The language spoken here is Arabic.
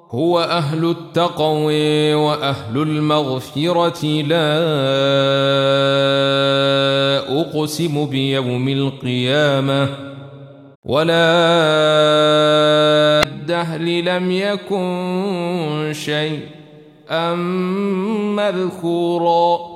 هو أهل التقوى وأهل المغفرة. لا أقسم بيوم القيامة ولا الدهر لم يكن شيئا مذكورا.